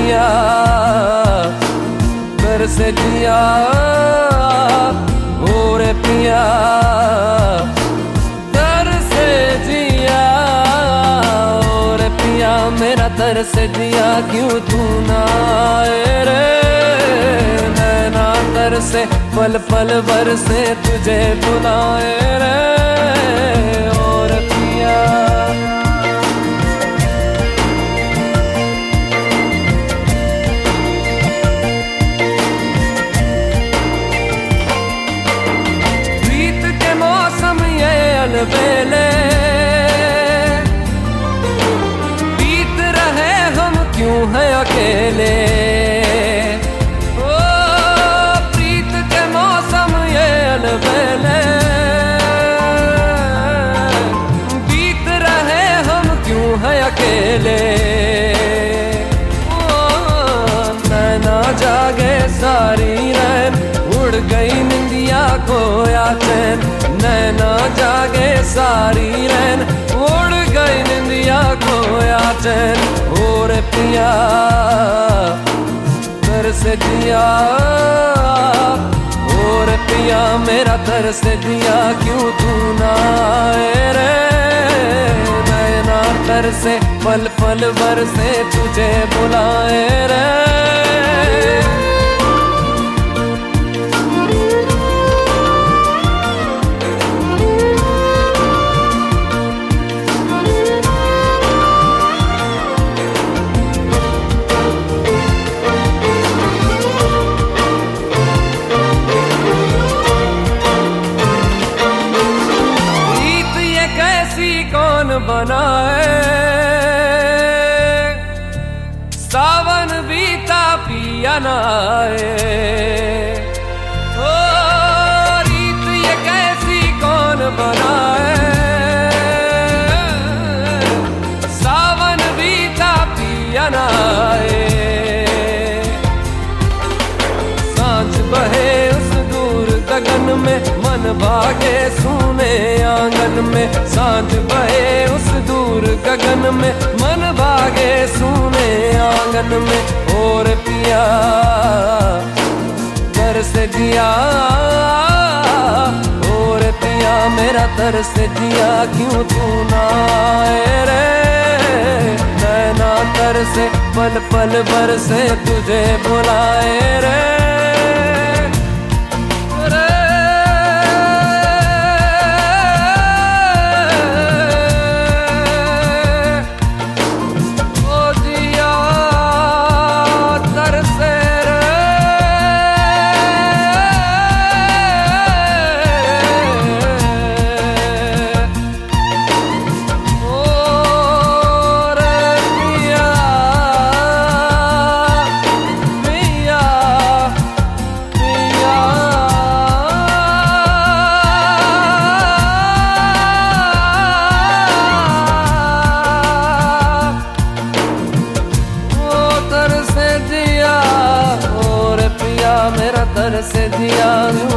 पिया तरसे जिया, और पिया तरसे जिया, और पिया मेरा तरसे जिया क्यों तू ना आए रे। नैना तरसे पल पल बरसे तुझे बुलाए रे, और पिया बेले बीत रहे हम क्यों हैं अकेले। ओ प्रीत के मौसम ये अलबेले बीत रहे हम क्यों हैं अकेले। ओ नैना जागे सारी रैन उड़ गई निंदिया खोया चैन। नैना जागे सारी रैन उड़ गई निंदिया खोया चैन, और पिया तरसे जिया, और पिया मेरा तरसे जिया क्यों तू ना आए रे। नैना तरसे पल पल बरसे तुझे बुलाए रे। कौन बनाए सावन बीता पिया ना आए। ओ रीत ये कैसी कौन बनाए सावन बीता पिया ना आए। सांझ बहे उस दूर गगन में मन भागे सुने आंगन में। सांझ बहे उस दूर गगन में मन भागे सुने आंगन में, और पिया तरसे जिया, और पिया मेरा तरसे जिया क्यों तू ना आए रे। नैना तरसे पल पल बरसे तुझे बुलाए रे। तरसे जिया, और पिया मेरा तरसे जिया।